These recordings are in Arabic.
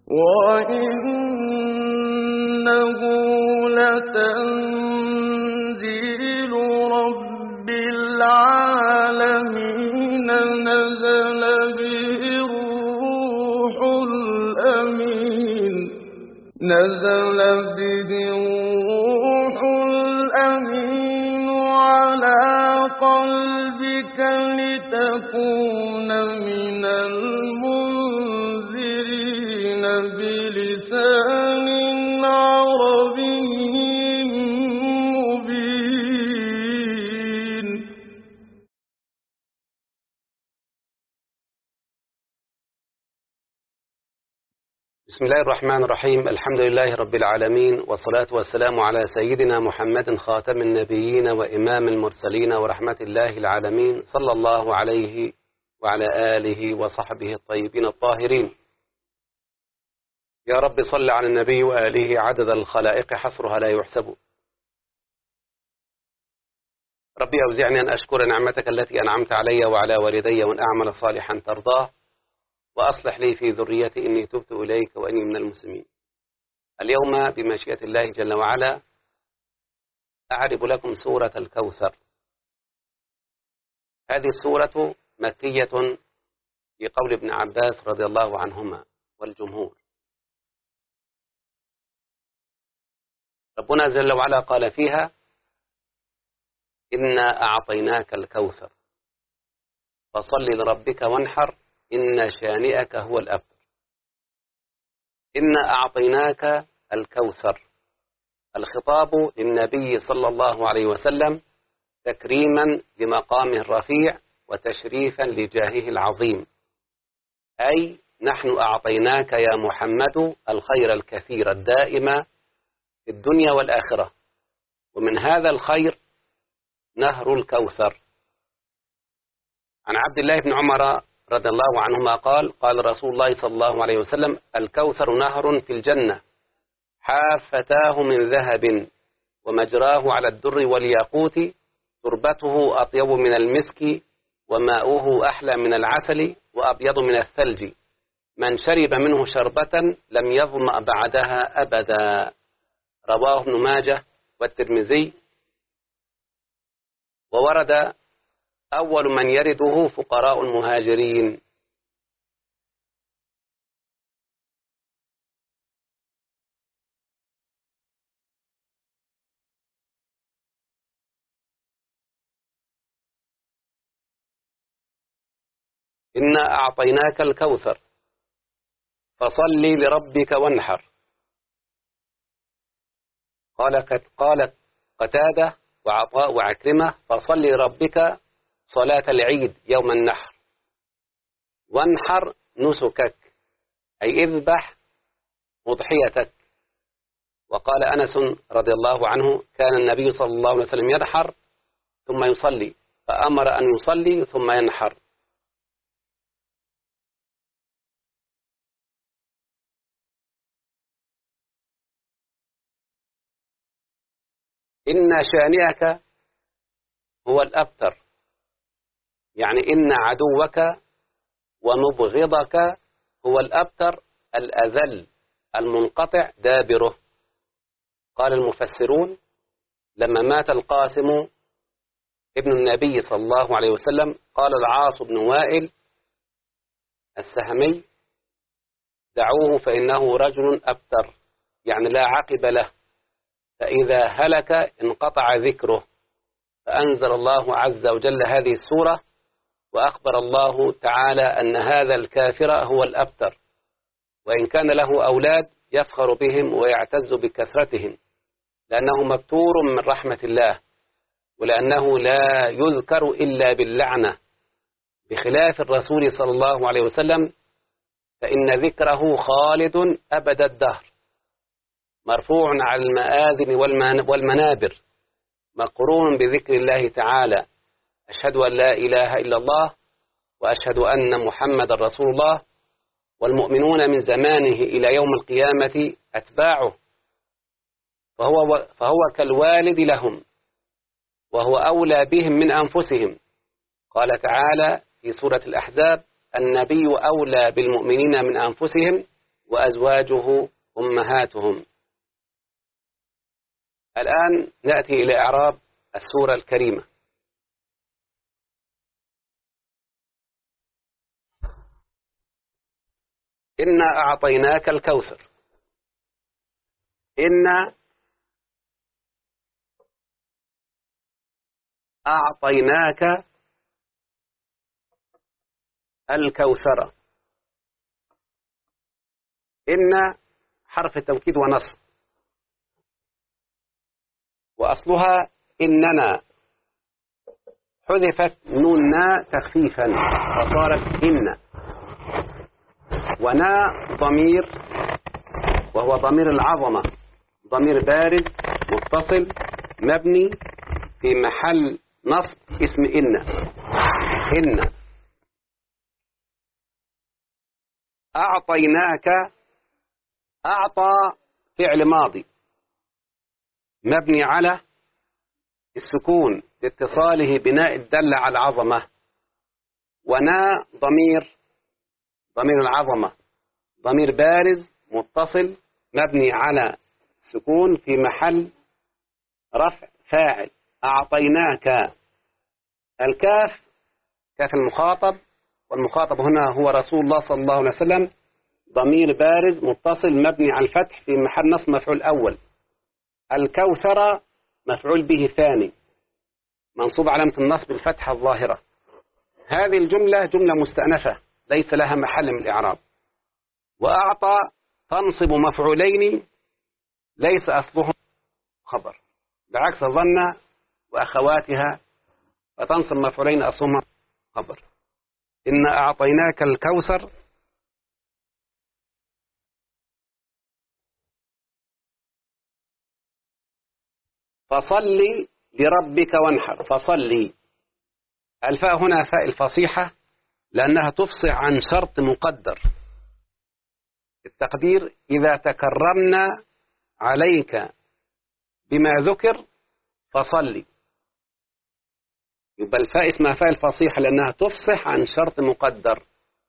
وإنه لتنزيل رب العالمين نزل به الروح الأمين على قلبك لتكون من المنذرين بلسان عربي مبين. بسم الله الرحمن الرحيم. الحمد لله رب العالمين، والصلاة والسلام على سيدنا محمد خاتم النبيين وإمام المرسلين ورحمة الله العالمين، صلى الله عليه وعلى آله وصحبه الطيبين الطاهرين. يا رب صل على النبي وآله عدد الخلائق حصرها لا يحسب. ربي أوزعني أن أشكر نعمتك التي أنعمت علي وعلى والدي وأن أعمل صالحا ترضاه، وأصلح لي في ذريتي إني تبت إليك وإني من المسلمين. اليوم بمشيئة الله جل وعلا أعرض لكم سورة الكوثر. هذه السورة مكية في قول ابن عباس رضي الله عنهما والجمهور. ربنا جل وعلا قال فيها: إنا أعطيناك الكوثر فصل لربك وانحر إن شانئك هو الأبتر. إنا أعطيناك الكوثر، الخطاب للنبي صلى الله عليه وسلم تكريما لمقامه الرفيع وتشريفا لجاهه العظيم، أي نحن أعطيناك يا محمد الخير الكثير الدائم في الدنيا والآخرة، ومن هذا الخير نهر الكوثر. عن عبد الله بن عمر رضي الله عنهما قال: قال رسول الله صلى الله عليه وسلم: الكوثر نهر في الجنة حافتاه من ذهب ومجراه على الدر والياقوت، تربته أطيب من المسك وماؤه أحلى من العسل وأبيض من الثلج، من شرب منه شربة لم يظمأ بعدها أبدا. رواه ابن ماجه والترمذي. وورد: أول من يرده فقراء المهاجرين. إنا أعطيناك الكوثر فصل لربك وانحر. قال قتادة وعطاء وعكرمة: فصل لربك صلاة العيد يوم النحر، وانحر نسكك أي اذبح أضحيتك. وقال أنس رضي الله عنه: كان النبي صلى الله عليه وسلم ينحر ثم يصلي، فأمر أن يصلي ثم ينحر. إن شانئك هو الأبتر، يعني إن عدوك ومبغضك هو الأبتر الأذل المنقطع دابره. قال المفسرون: لما مات القاسم ابن النبي صلى الله عليه وسلم قال العاص بن وائل السهمي: دعوه فإنه رجل أبتر، يعني لا عقب له، فإذا هلك انقطع ذكره. فأنزل الله عز وجل هذه السورة، وأخبر الله تعالى أن هذا الكافر هو الأبتر، وإن كان له أولاد يفخر بهم ويعتز بكثرتهم، لأنه مبتور من رحمة الله، ولأنه لا يذكر إلا باللعنة، بخلاف الرسول صلى الله عليه وسلم فإن ذكره خالد أبد الدهر، مرفوع على المآذن والمنابر، مقرون بذكر الله تعالى: أشهد أن لا إله إلا الله وأشهد أن محمد رسول الله. والمؤمنون من زمانه إلى يوم القيامة أتباعه، فهو كالوالد لهم، وهو أولى بهم من أنفسهم. قال تعالى في سورة الأحزاب: النبي أولى بالمؤمنين من أنفسهم وأزواجه أمهاتهم. الآن نأتي إلى إعراب السورة الكريمة. إنا أعطيناك الكوثر. إنا أعطيناك الكوثر. إن حرف توكيد ونصب، وأصلها إننا، حذفت نوننا تخفيفا فصارت إن، ونا ضمير وهو ضمير العظمة، ضمير بارز متصل مبني في محل نصب اسم إن. إن أعطيناك، أعطى فعل ماضي مبني على السكون لاتصاله بناء الدالة على العظمة، ونا ضمير العظمة، ضمير بارز متصل مبني على سكون في محل رفع فاعل. أعطيناك. الكاف كاف المخاطب، والمخاطب هنا هو رسول الله صلى الله عليه وسلم، ضمير بارز متصل مبني على الفتح في محل نصب مفعول أول. الكوثر مفعول به ثاني منصوب علامة النصب الفتحة الظاهرة. هذه الجملة جملة مستأنفة ليس لها محل من الإعراب. وأعطى تنصب مفعولين ليس أصلهم خبر، بعكس ظن وأخواتها فتنصب مفعولين أصلهم خبر. إنا أعطيناك الكوثر فصلي لربك وانحر. فصلي، الفاء هنا فاء الفصيحة لأنها تفصح عن شرط مقدر. التقدير إذا تكرمنا عليك بما ذكر فصلي، يبقى الفاء اسمها فاء الفصيحة لأنها تفصح عن شرط مقدر.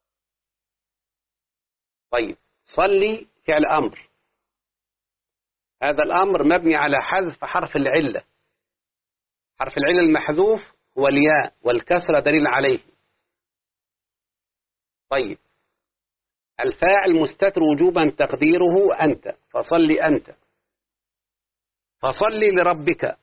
طيب، صلي فعل أمر، هذا الأمر مبني على حذف حرف العلة. حرف العلة المحذوف هو الياء، والكسرة دليل عليه. طيب، الفاعل مستتر وجوبا تقديره أنت. فصلي أنت. فصلي لربك.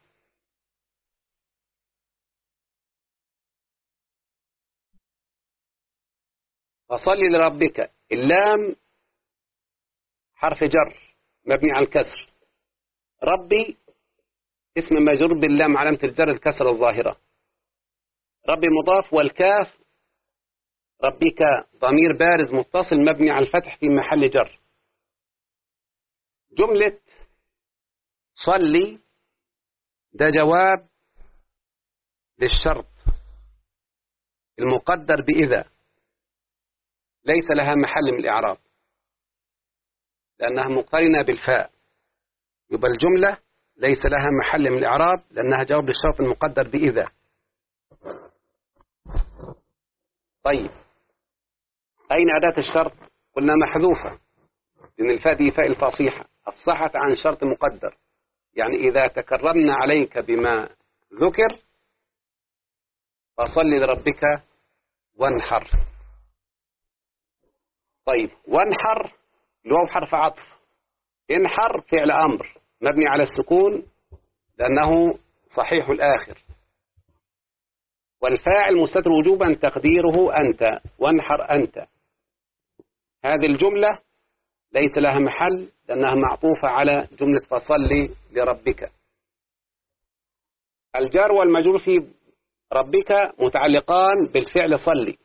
فصلي لربك، اللام حرف جر مبني على الكسر. ربي اسم مجرور باللام علامة الجر الكسر الظاهرة. ربي مضاف، والكاف ربك ضمير بارز متصل مبني على الفتح في محل جر. جملة صلي ده جواب للشرط المقدر بإذا، ليس لها محل من الإعراب لأنها مقترنة بالفاء، يبقى الجملة ليس لها محل من الإعراب لأنها جواب للشرط المقدر بإذا. طيب، أين أداة الشرط؟ قلنا محذوفة لأن الفاء دي فاء الفصيحة أفصحت عن شرط مقدر، يعني إذا تكرمنا عليك بما ذكر فصل لربك وانحر. طيب، وانحر الواو حرف عطف، انحر فعل أمر مبني على السكون لأنه صحيح الآخر، والفاعل مستتر وجوبا تقديره أنت. وانحر أنت. هذه الجملة ليس لها محل لأنها معطوفة على جملة فصل لربك. الجار والمجرور في ربك متعلقان بالفعل صلي،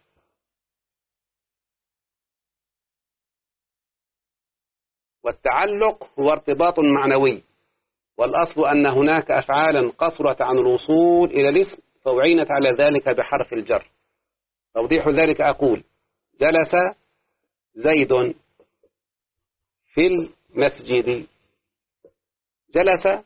والتعلق هو ارتباط معنوي، والأصل أن هناك أفعالا قصرت عن الوصول إلى الاسم فأعينت على ذلك بحرف الجر. توضيح ذلك أقول: جلس زيد في المسجد. جلس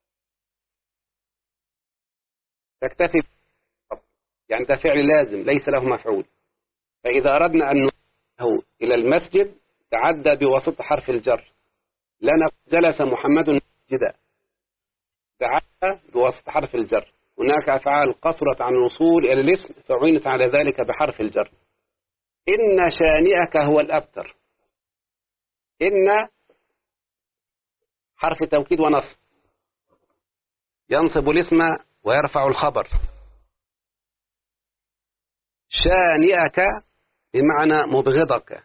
تكتفي، يعني ده فعل لازم ليس له مفعول، فإذا أردنا أن نضيفه إلى المسجد تعدى بواسطة حرف الجر. لنا جلس محمد مسجدا، تعدى بواسطة حرف الجر. هناك أفعال قصرت عن الوصول إلى الاسم فعينت على ذلك بحرف الجر. إن شانئك هو الأبتر. إن حرف توكيد ونصب، ينصب الاسم ويرفع الخبر. شانئك بمعنى مبغضك.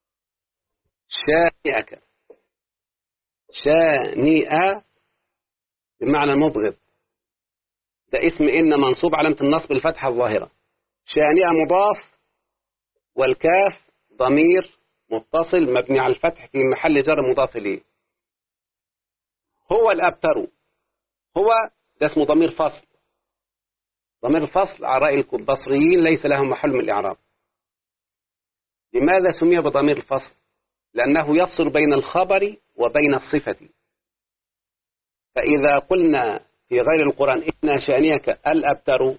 شانئك، شانئ بمعنى مبغض. ده اسم إن منصوب علامة النصب الفتحة الظاهرة. شانئ مضاف، والكاف ضمير متصل مبني على الفتح في محل جر مضاف إليه. هو الأبتر، هو ده اسمه ضمير فصل. ضمير الفصل على رأي البصريين ليس له محل من الإعراب. لماذا سمي بضمير الفصل؟ لأنه يفصل بين الخبر وبين الصفة. فإذا قلنا في غير القرآن إن شانئك الأبتر،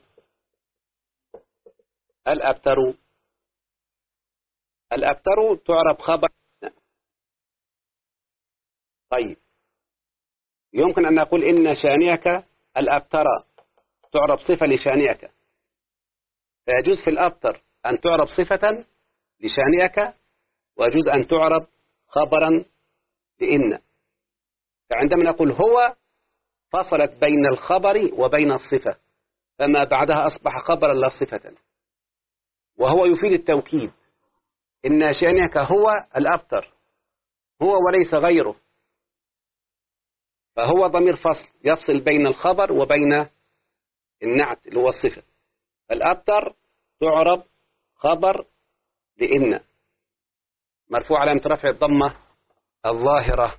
الأبتر، الأبتر تعرب خبر. طيب، يمكن أن نقول إن شانئك الأبتر تعرب صفة لشانئك، فيجوز في الأبتر أن تعرب صفة لشانئك، ويجوز أن تعرب خبرا لإن. فعندما نقول هو فصلت بين الخبر وبين الصفة، فما بعدها أصبح خبرا لا صفة، وهو يفيد التوكيد. إن شانئك هو الأبتر، هو وليس غيره، فهو ضمير فصل يفصل بين الخبر وبين النعت اللي هو الصفة. الأبتر تعرب خبر لإن، مرفوع علامة رفع الضمة الظاهرة.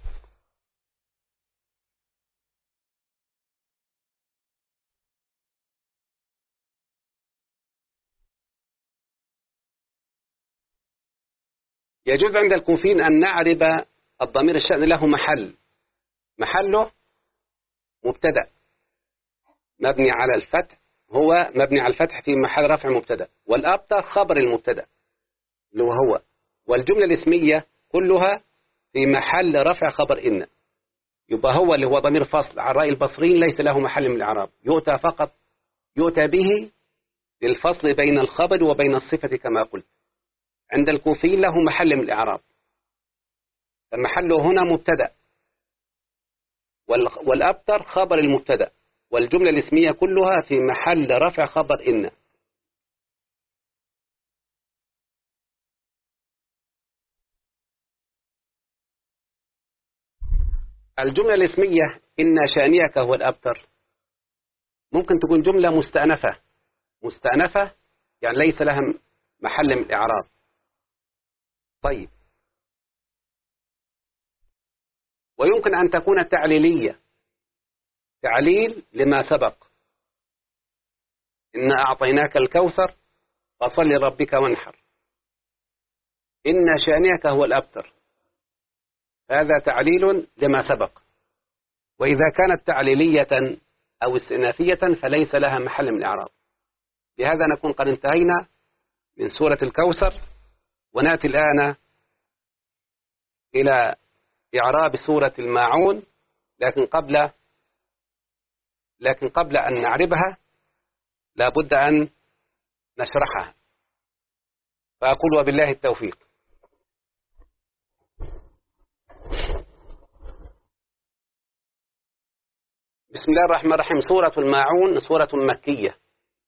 يجوز عند الكوفيين أن نعرب الضمير الشأن له محل، محله مبتدأ مبني على الفتح، هو مبني على الفتح في محل رفع مبتدأ، والأبتر خبر المبتدأ اللي هو، والجملة الاسمية كلها في محل رفع خبر إن. يبقى هو اللي هو ضمير فصل على رأي البصريين ليس له محل من الإعراب، يؤتى فقط، يؤتى به للفصل بين الخبر وبين الصفة كما قلت. عند الكوفيين له محل من الإعراب، فمحله هنا مبتدأ، والأبتر خبر المبتدأ، والجملة الاسمية كلها في محل رفع خبر إن. الجملة الاسمية إن شانئك هو الأبتر ممكن تكون جملة مستأنفة، مستأنفة يعني ليس لها محل من الإعراب. طيب، ويمكن أن تكون تعليلية، تعليل لما سبق. إن أعطيناك الكوثر فصل لربك وانحر. إن شانئك هو الأبتر، هذا تعليل لما سبق. وإذا كانت تعليلية أو استئنافية فليس لها محل من الإعراب. بهذا نكون قد انتهينا من سورة الكوثر، ونأتي الآن إلى إعراب سورة الماعون، لكن قبل أن نعربها لابد أن نشرحها. فأقول وبالله التوفيق. بسم الله الرحمن الرحيم. سورة الماعون سورة مكية.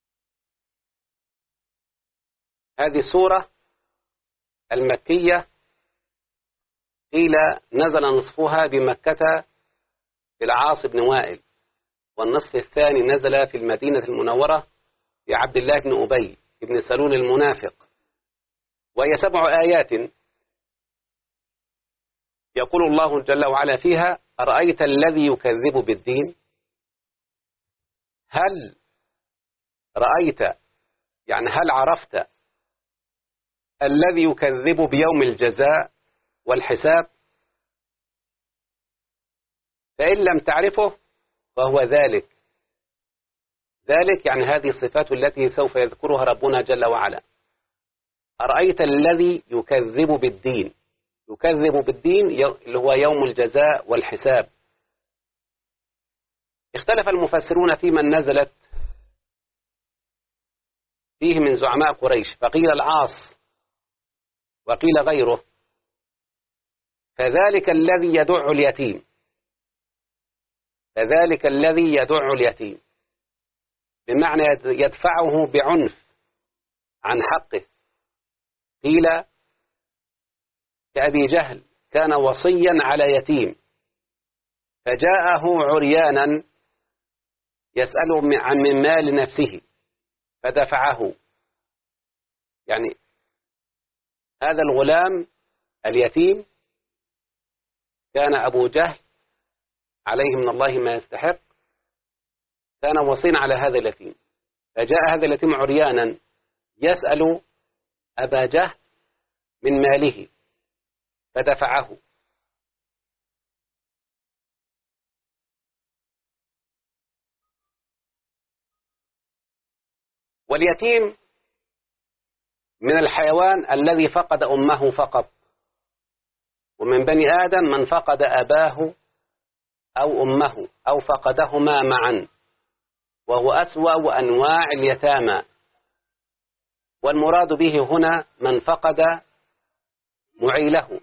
هذه السورة المكية قيل نزل نصفها بمكة في العاص بن وائل، والنصف الثاني نزل في المدينة المنورة في عبد الله بن أبي بن سلول المنافق. وهي 7 آيات. يقول الله جل وعلا فيها: أرأيت الذي يكذب بالدين. هل رأيت يعني هل عرفت الذي يكذب بيوم الجزاء والحساب؟ فإن لم تعرفه فهو ذلك. ذلك يعني هذه الصفات التي سوف يذكرها ربنا جل وعلا. أرأيت الذي يكذب بالدين. يكذب بالدين اللي هو يوم الجزاء والحساب. اختلف المفسرون في من نزلت فيه من زعماء قريش، فقيل العاص وقيل غيره. فذلك الذي يدع اليتيم، فذلك الذي يدع اليتيم بمعنى يدفعه بعنف عن حقه. قيل كأبي جهل كان وصيا على يتيم فجاءه عريانا يسأله عن من مال نفسه فدفعه. يعني هذا الغلام اليتيم كان أبو جهل عليه من الله ما يستحق، كان وصيا على هذا اليتيم، فجاء هذا اليتيم عريانا يسأل أبا جهل من ماله فدفعه. واليتيم من الحيوان الذي فقد أمه فقط، ومن بني آدم من فقد أباه أو أمه أو فقدهما معا، وهو أسوأ أنواع اليتامى. والمراد به هنا من فقد معيله.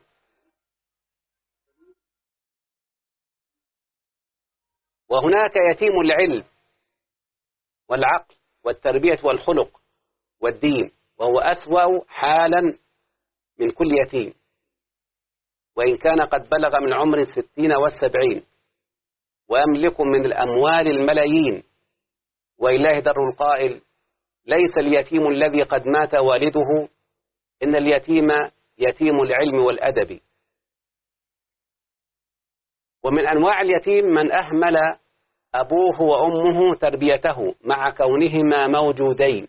وهناك يتيم العلم والعقل والتربية والخلق والدين، وهو أسوأ حالا من كل يتيم، وإن كان قد بلغ من عمر 60 و70 ويملك من الأموال الملايين. وإله در القائل: ليس اليتيم الذي قد مات والده، إن اليتيم يتيم العلم والأدب. ومن أنواع اليتيم من أهمل أبوه وأمه تربيته مع كونهما موجودين.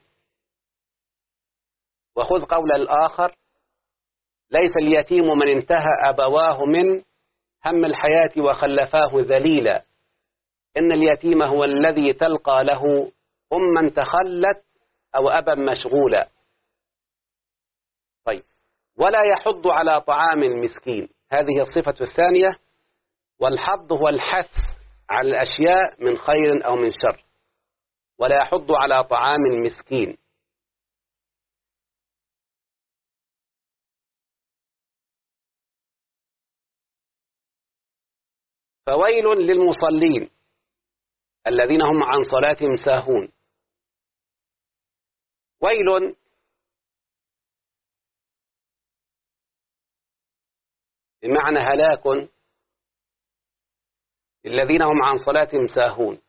وخذ قول الآخر: ليس اليتيم من انتهى أبواه من هم الحياة وخلفاه ذليلا، إن اليتيم هو الذي تلقى له أما تخلت أو أبا مشغولا. طيب، ولا يحض على طعام المسكين، هذه الصفة الثانية. والحض هو الحث على الأشياء من خير أو من شر، ولا يحض على طعام المسكين. فويل للمصلين الذين هم عن صلاتهم ساهون. ويل بمعنى هلاك الذين هم عن صلاتهم ساهون.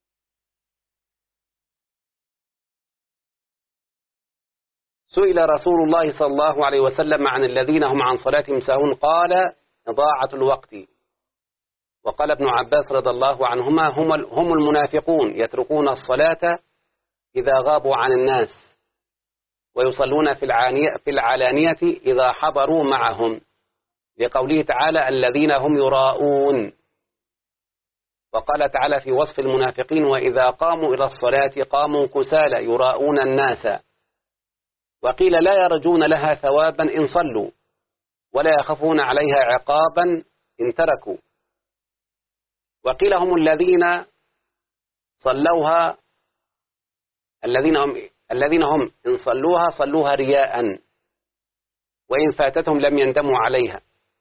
سئل رسول الله صلى الله عليه وسلم عن الذين هم عن صلاتهم ساهون، قال: إضاعة الوقت. وقال ابن عباس رضي الله عنهما: هم المنافقون يتركون الصلاة إذا غابوا عن الناس، ويصلون في العلانية إذا حضروا معهم، لقوله تعالى: الذين هم يراءون. وقال تعالى في وصف المنافقين: وإذا قاموا إلى الصلاة قاموا كسالى يراءون الناس. وقيل: لا يرجون لها ثوابا إن صلوا، ولا يخافون عليها عقابا إن تركوا. وقيل: هم الذين صلوها، الذين هم إن صلوها رياء، وإن فاتتهم لم يندموا عليها.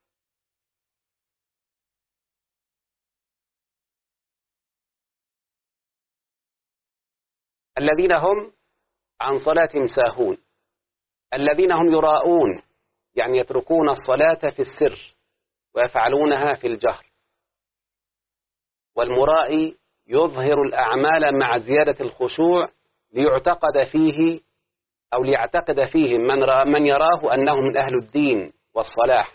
الذين هم عن صلاتهم ساهون، الذين هم يراءون، يعني يتركون الصلاة في السر ويفعلونها في الجهر. والمرائي يظهر الأعمال مع زيادة الخشوع ليعتقد فيه من يراه أنه من أهل الدين والصلاح.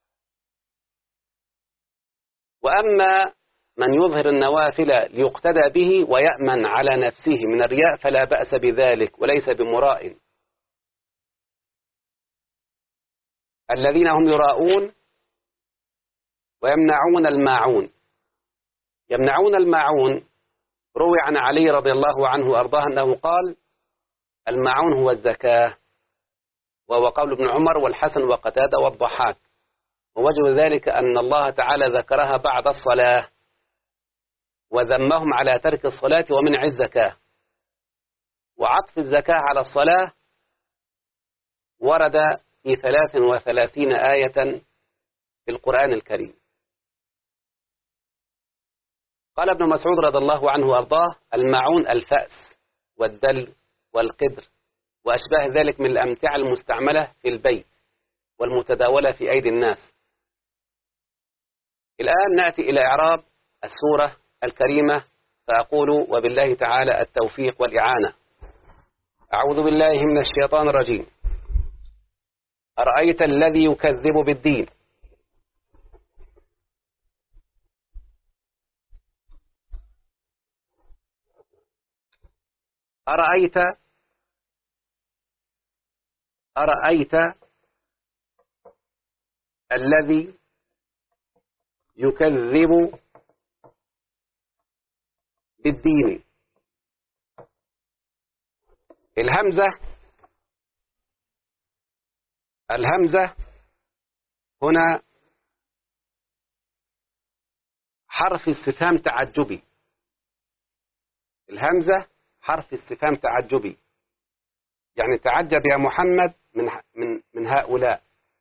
وأما من يظهر النوافل ليقتدى به ويأمن على نفسه من الرياء فلا بأس بذلك وليس بمراء. الذين هم يراءون ويمنعون الماعون. يمنعون الماعون روي عن علي رضي الله عنه وأرضاه أنه قال: الماعون هو الزكاة، وهو قول ابن عمر والحسن وقتادة والضحاك. ووجه ذلك أن الله تعالى ذكرها بعد الصلاة وذمهم على ترك الصلاة ومنع الزكاة. وعطف الزكاة على الصلاة ورد في 33 آية في القرآن الكريم. قال ابن مسعود رضي الله عنه وأرضاه: الماعون الفأس والدل والقدر وأشباه ذلك من الأمتعة المستعملة في البيت والمتداولة في أيدي الناس. الآن نأتي إلى إعراب السورة الكريمة، فأقول وبالله تعالى التوفيق والإعانة. أعوذ بالله من الشيطان الرجيم. أرأيت الذي يكذب بالدين. أرأيت الذي يكذب بالدين. الهمزة هنا حرف استفهام تعجبي. الهمزة حرف استفهام تعجبي، يعني تعجب يا محمد من هؤلاء.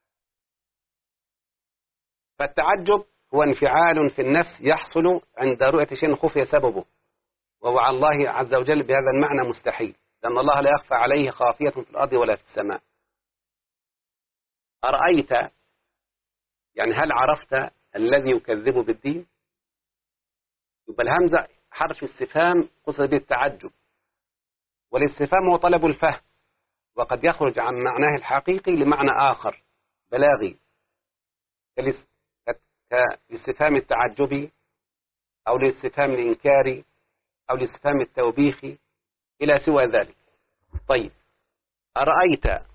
فالتعجب هو انفعال في النفس يحصل عند رؤية شيء خفي سببه، وهو على الله عز وجل بهذا المعنى مستحيل، لأن الله لا يخفى عليه خافية في الأرض ولا في السماء. أرأيت يعني هل عرفت الذي يكذب بالدين؟ يبقى الهمزة حرف استفهام قصد به التعجب، والاستفهام هو طلب الفهم، وقد يخرج عن معناه الحقيقي لمعنى آخر بلاغي، كالاستفهام التعجبي أو الاستفهام الإنكاري أو الاستفهام التوبيخي إلى سوى ذلك. طيب، أرأيت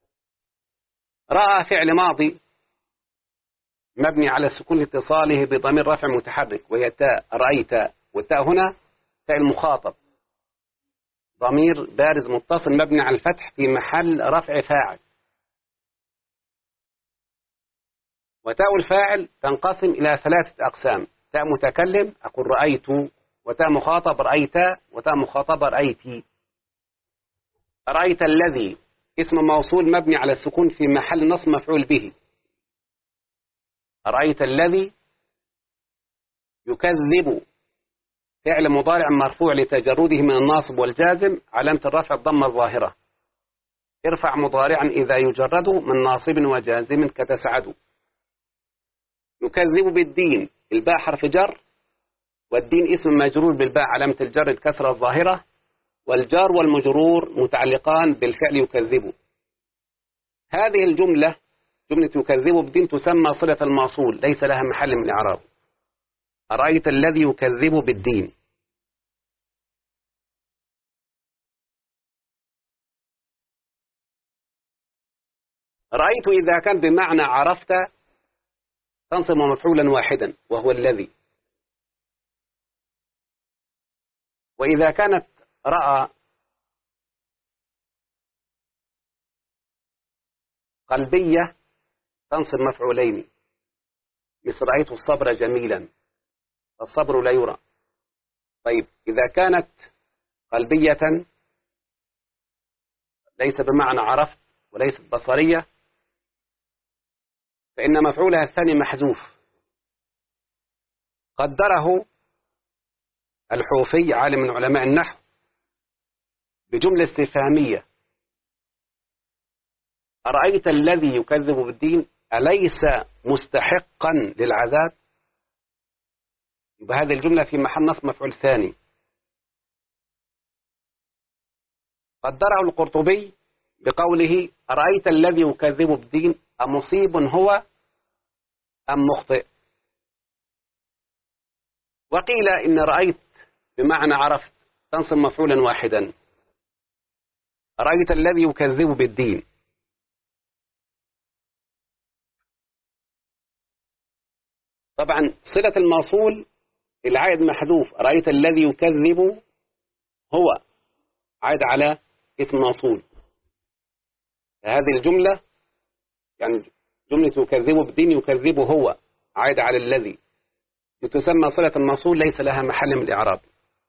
رأى فعل ماضي مبني على سكون اتصاله بضمير رفع متحرك وهي تاء. رأيت، والتاء هنا فعل مخاطب، ضمير بارز متصل مبني على الفتح في محل رفع فاعل. وتاء الفاعل تنقسم إلى 3 أقسام: تاء متكلم أقول رأيت، وتاء مخاطب رأيت، وتاء مخاطبة رأيتي. رأيت الذي اسم موصول مبني على السكون في محل نصب مفعول به. رأيت الذي يكذب فعل مضارع مرفوع لتجرده من الناصب والجازم، علامة الرفع الضمة الظاهرة. ارفع مضارعا إذا يجرد من ناصب وجازم كتسعد. يكذب بالدين، الباء حرف جر، والدين اسم مجرور بالباء علامة الجر الكسرة الظاهرة، والجار والمجرور متعلقان بالفعل يكذب. هذه الجملة جملة يكذب بالدين تسمى صلة الموصول، ليس لها محل من الإعراب. أرأيت الذي يكذب بالدين. رأيت إذا كان بمعنى عرفت تنصب مفعولا واحدا وهو الذي. وإذا كانت رأى قلبية تنصب مفعولين، مثل رأيت الصبر جميلا، الصبر لا يرى. طيب، إذا كانت قلبية ليس بمعنى عرفت وليست بصرية، فإن مفعولها الثاني محذوف. قدره الحوفي عالم من علماء النحو بجملة استفهامية: أرأيت الذي يكذب بالدين أليس مستحقا للعذاب؟ يبقى هذه الجملة في محل نصب مفعول ثاني. قدره القرطبي بقوله: أرأيت الذي يكذب بالدين أمصيب هو أم مخطئ؟ وقيل إن رأيت بمعنى عرفت تنصب مفعولا واحدا. أرأيت الذي يكذب بالدين. طبعا صلة الموصول العائد محذوف. أرأيت الذي يكذب هو عائد على اسم موصول. هذه الجملة يعني جملة يكذب بالدين يكذب هو عائد على الذي تسمى صلة الموصول ليس لها محل من الإعراب.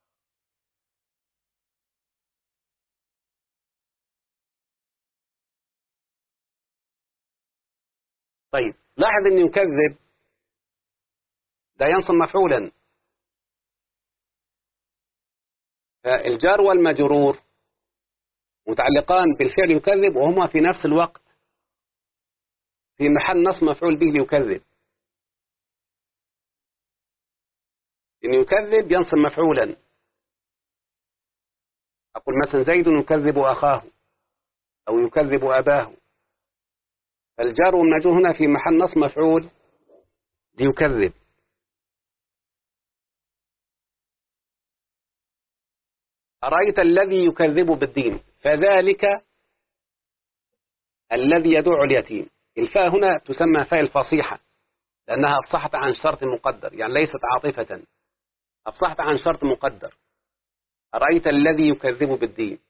طيب لاحظ أن يكذب ده ينصب مفعولا، الجار والمجرور متعلقان بالفعل يكذب وهما في نفس الوقت في محل نصب مفعول به ليكذب. إن يكذب ينصب مفعولا، أقول مثلا زيد يكذب أخاه أو يكذب أباه، فالجار والمجرور هنا في محل نصب مفعول ليكذب. أرأيت الذي يكذب بالدين فذلك الذي يدع اليتيم. الفاء هنا تسمى فاء الفصيحة لأنها أفصحت عن شرط مقدر، يعني ليست عاطفة، أفصحت عن شرط مقدر. أرأيت الذي يكذب بالدين،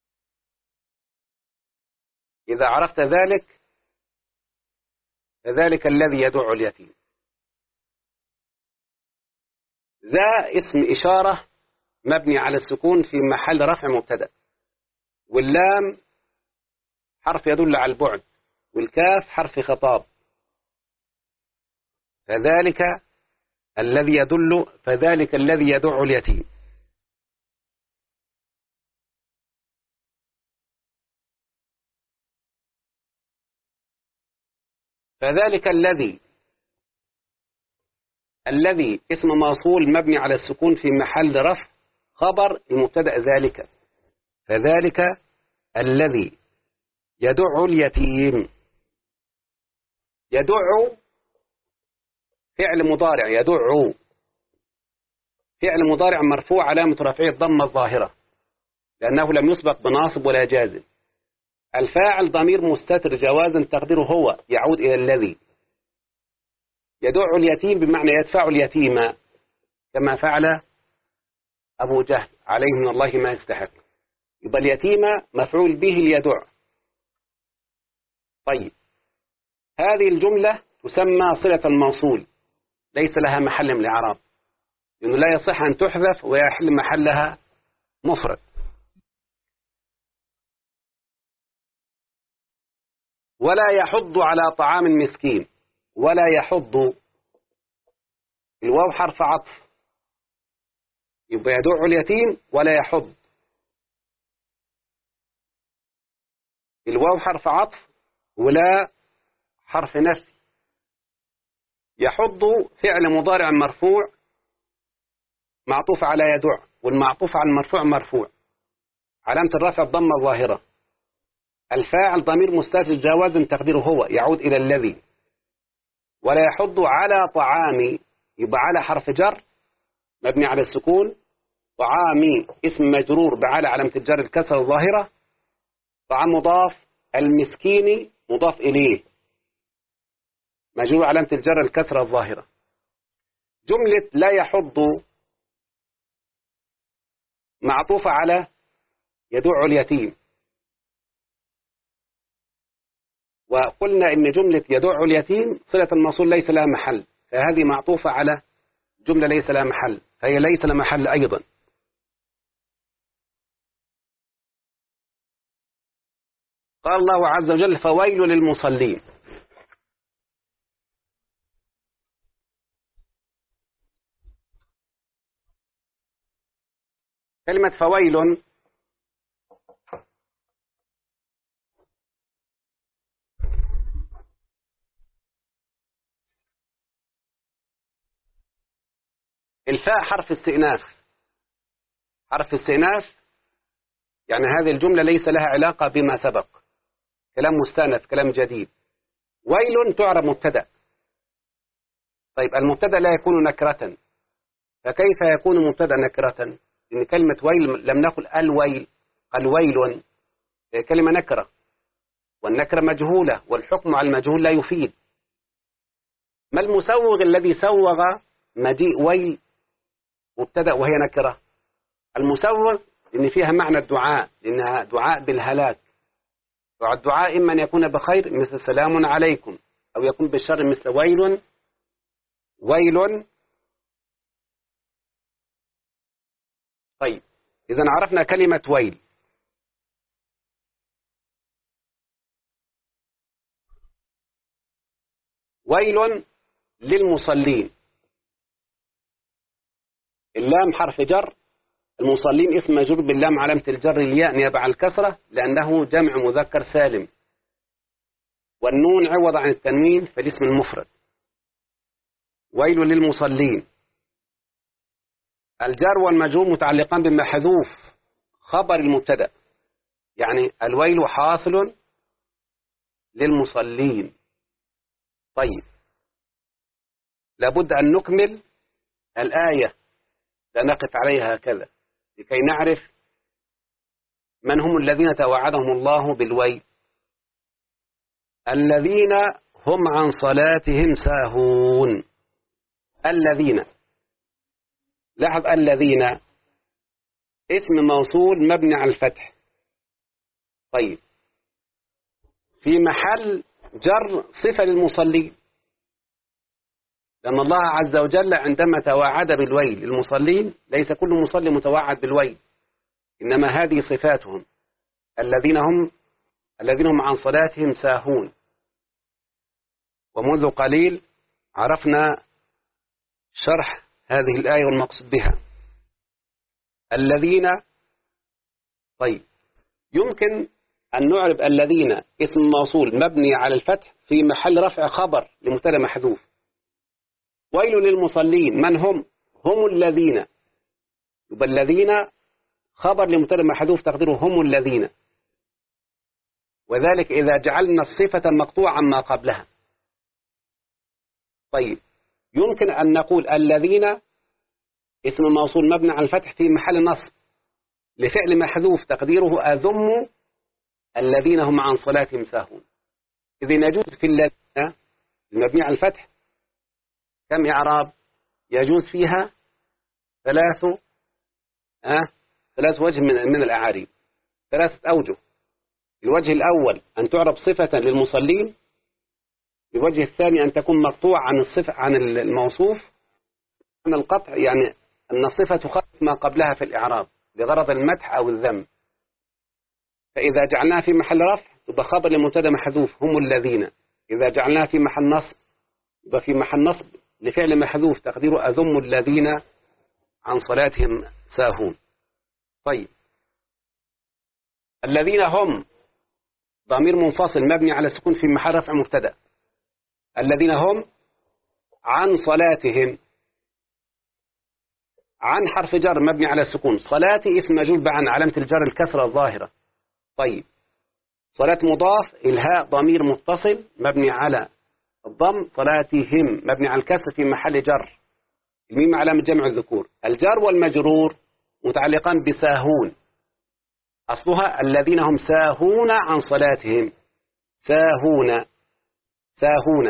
إذا عرفت ذلك فذلك الذي يدع اليتيم. ذا اسم إشارة مبني على السكون في محل رفع مبتدأ، واللام حرف يدل على البعد، والكاف حرف خطاب. فذلك الذي يدع اليتيم. فذلك الذي اسم موصول مبني على السكون في محل رفع خبر المبتدأ ذلك. فذلك الذي يدع اليتيم. يدع فعل مضارع، يدع فعل مضارع مرفوع علامة رفعه الضمة الظاهرة لأنه لم يسبق بناصب ولا جازم. الفاعل ضمير مستتر جوازا تقديره هو يعود إلى الذي. يدع اليتيم بمعنى يدفع اليتيم كما فعل أبو جهل عليه من الله ما يستحق. يبقى اليتيم مفعول به ليدع. طيب هذه الجملة تسمى صلة الموصول ليس لها محل من الإعراب، لأنه لا يصح أن تحذف ويحل محلها مفرد. ولا يحض على طعام مسكين. ولا يحض الواو حرف عطف، يبقى يدع اليتيم ولا يحض. الواو حرف عطف ولا حرف نفي. يحض فعل مضارع مرفوع معطوف على يدع، والمعطوف على المرفوع مرفوع علامة الرفع الضمة الظاهرة. الفاعل ضمير مستتر جوازا تقديره هو يعود إلى الذي. ولا يحض على طعامي، يبقى على حرف جر مبني على السكون، طعامي اسم مجرور بعلى علامة الجر الكسر الظاهرة، طعام مضاف، المسكين مضاف إليه مجرور علامة الجر الكسر الظاهرة. جملة لا يحض معطوفة على يدع اليتيم، وقلنا إن جملة يدع اليتيم صلة الموصول ليس لها محل، فهذه معطوفة على جملة ليس لها محل، فهي ليس لها محل أيضا. قال الله عز وجل فويل للمصلين. كلمة فويل الفاء حرف استئناف. حرف استئناف يعني هذه الجملة ليس لها علاقة بما سبق، كلام مستأنف كلام جديد. ويل تعرب مبتدأ. طيب المبتدأ لا يكون نكرة، فكيف يكون مبتدأ نكرة؟ لأن كلمة ويل لم نقل الويل، قال ويل كلمة نكرة، والنكرة مجهولة والحكم على المجهول لا يفيد. ما المسوغ الذي سوغ مجيء ويل مبتدأ وهي نكرة؟ المسوغ إن فيها معنى الدعاء، لأنها دعاء بالهلاك. والدعاء إما أن يكون بخير مثل سلام عليكم، أو يكون بالشر مثل ويل. ويل. طيب إذا عرفنا كلمة ويل. ويل للمصلين، اللام حرف جر، المصلين اسم مجرور باللام علامة الجر الياء نيابة عن الكسرة لأنه جمع مذكر سالم، والنون عوض عن التنوين فالاسم المفرد. ويل للمصلين. الجار والمجرور متعلقان بمحذوف خبر المبتدأ، يعني الويل حاصل للمصلين. طيب لابد أن نكمل الآية لنقف عليها هكذا لكي نعرف من هم الذين توعدهم الله بالويل. الذين هم عن صلاتهم ساهون. الذين، لاحظ الذين اسم موصول مبني على الفتح. طيب في محل جر صفة للمصلين، لأن الله عز وجل عندما توعد بالويل للمصلين ليس كل مصلي متوعد بالويل، إنما هذه صفاتهم، الذين هم عن صلاتهم ساهون. ومنذ قليل عرفنا شرح هذه الآية والمقصود بها. الذين، طيب يمكن أن نعرف الذين اسم موصول مبني على الفتح في محل رفع خبر لمبتدأ محذوف. ويل للمصلين، من هم؟ هم الذين، يبقى الذين خبر لمبتدأ محذوف تقديره هم الذين، وذلك إذا جعلنا الصفة مقطوعا ما قبلها. طيب يمكن أن نقول الذين اسم موصول مبني على الفتح في محل نصب لفعل محذوف تقديره أذم الذين هم عن صلاتهم ساهون. إذن يجوز في الذين المبني على الفتح كم إعراب؟ يجوز فيها ثلاث وجه من الأعاريب، 3 أوجه. الوجه الأول أن تعرب صفة للمصلين، الوجه الثاني أن تكون مقطوع عن الصفة عن الموصوف، أن القطع يعني أن الصفة تخالف ما قبلها في الإعراب لغرض المدح أو الذم. فإذا جعلناها في محل رفع يبقى خبر لمبتدأ محذوف هم الذين، إذا جعلناها في محل نصب يبقى في محل نصب لفعل محذوف تقديره أذم الذين عن صلاتهم ساهون. طيب الذين هم ضمير منفصل مبني على السكون في محل رفع مبتدأ. الذين هم عن صلاتهم، عن حرف جر مبني على السكون، صلاتي اسم مجرور عن علامة الجر الكسرة الظاهرة. طيب صلاة مضاف، الهاء ضمير متصل مبني على الضم، صلاتهم مبني على الكسر في محل جر، الميم علامة جمع الذكور. الجار والمجرور متعلقان بساهون، أصلها الذين هم ساهون عن صلاتهم، ساهون.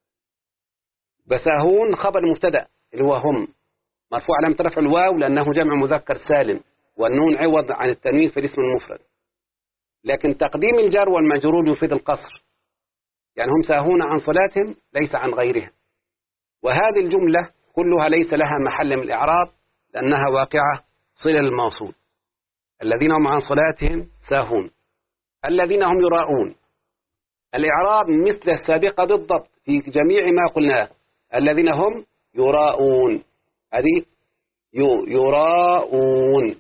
بساهون خبر مبتدأ اللي هو هم، مرفوع علامة رفع الواو لأنه جمع مذكر سالم، والنون عوض عن التنوين في الاسم المفرد. لكن تقديم الجار والمجرور يفيد القصر، يعني هم ساهون عن صلاتهم ليس عن غيرها. وهذه الجملة كلها ليس لها محل من الإعراب لأنها واقعة صلة الموصول. الذين هم عن صلاتهم ساهون. الذين هم يراءون، الإعراب مثل السابقة بالضبط في جميع ما قلناه. الذين هم يراءون، هذه يراءون.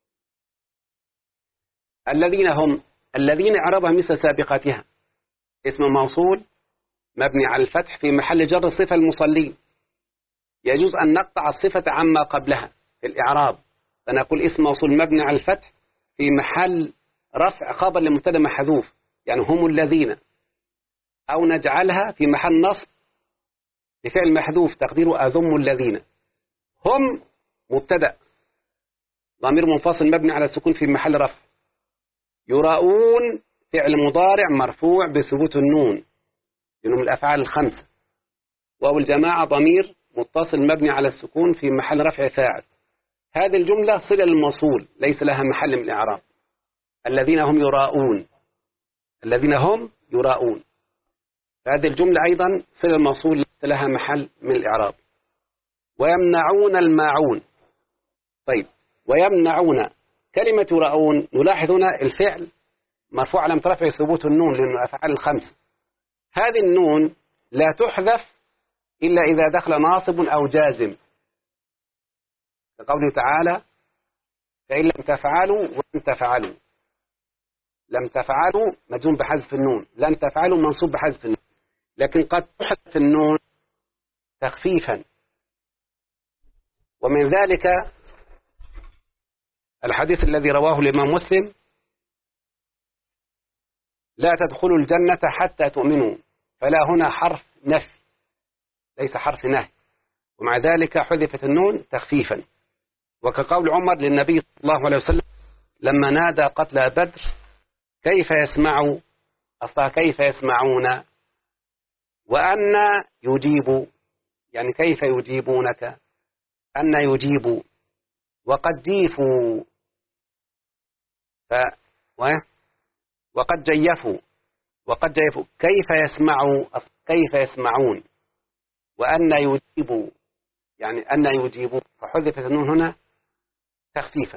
الذين إعرابها مثل سابقتها، اسم موصول مبني على الفتح في محل جر صفة المصلين. يجوز أن نقطع الصفة عما قبلها في الإعراب، فنقول اسم موصول مبني على الفتح في محل رفع خبر لمبتدأ محذوف، يعني هم الذين، أو نجعلها في محل نصب لفعل محذوف تقديره أذم الذين. هم مبتدأ ضمير منفصل مبني على السكون في محل رفع. يراؤون فعل مضارع مرفوع بثبوت النون لأنه من الأفعال الخمسة. واو الجماعة ضمير متصل مبني على السكون في محل رفع فاعل. هذه الجملة صلة للموصول ليس لها محل من الإعراب. الذين هم يراؤون، الذين هم يراؤون. هذه الجملة أيضا صلة الموصول ليس لها محل من الإعراب. ويمنعون الماعون. طيب، ويمنعون، كلمة يراؤون نلاحظ هنا الفعل مرفوع علامة رفعه ثبوت النون لأنه أفعال الخمس. هذه النون لا تحذف إلا إذا دخل ناصب أو جازم، كقوله تعالى فإن لم تفعلوا ولن تفعلوا. لم تفعلوا مجزوم بحذف النون، لن تفعلوا منصوب بحذف النون، لكن قد تحذف النون تخفيفا. ومن ذلك الحديث الذي رواه الإمام مسلم لا تدخلوا الجنة حتى تؤمنوا، فلا هنا حرف نفي ليس حرف نهي، ومع ذلك حذفت النون تخفيفا. وكقول عمر للنبي صلى الله عليه وسلم لما نادى قتلى بدر كيف يسمع، أصلا كيف يسمعون، وأن يجيب يعني كيف يجيبونك، أن يجيبوا، وقد جيفوا وقد جيفوا، وقد جيفوا كيف يسمعوا، كيف يسمعون، وأن يجيبوا يعني أن يجيبوا، فحذفت النون هنا تخفيفا.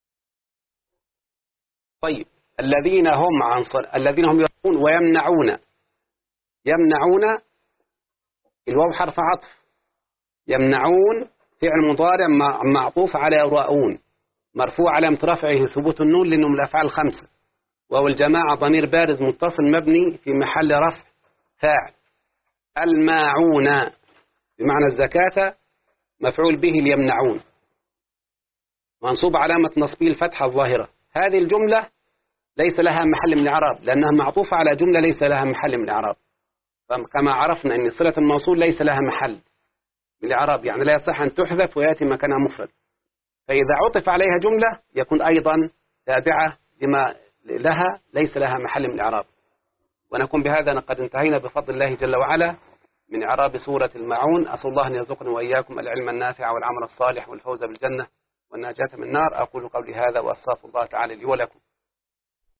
طيب، الذين هم يرون ويمنعون. يمنعون الواو حرف عطف، يمنعون فعل مضارع معطوف على يراؤون مرفوع علامة رفعه ثبوت النون لأنه من الأفعال الخمسة، وهو الجماعة ضمير بارز متصل مبني في محل رفع فاعل. الماعون بمعنى الزكاة مفعول به ليمنعون منصوب علامة نصبه الفتحة الظاهرة. هذه الجملة ليس لها محل من الإعراب لأنها معطوفة على جملة ليس لها محل من الإعراب، كما عرفنا أن صلة الموصول ليس لها محل من الإعراب، يعني لا يصح أن تحذف ويأتي مكانها مفرد، فإذا عطف عليها جملة يكون أيضا تابعة لما لها ليس لها محل من الإعراب. ونكون بهذا قد انتهينا بفضل الله جل وعلا من إعراب سورة الماعون. أسأل الله أن يرزقني وإياكم العلم النافع والعمل الصالح والفوز بالجنة والنجاة من النار. أقول قولي هذا وأستغفر الله تعالى لي ولكم.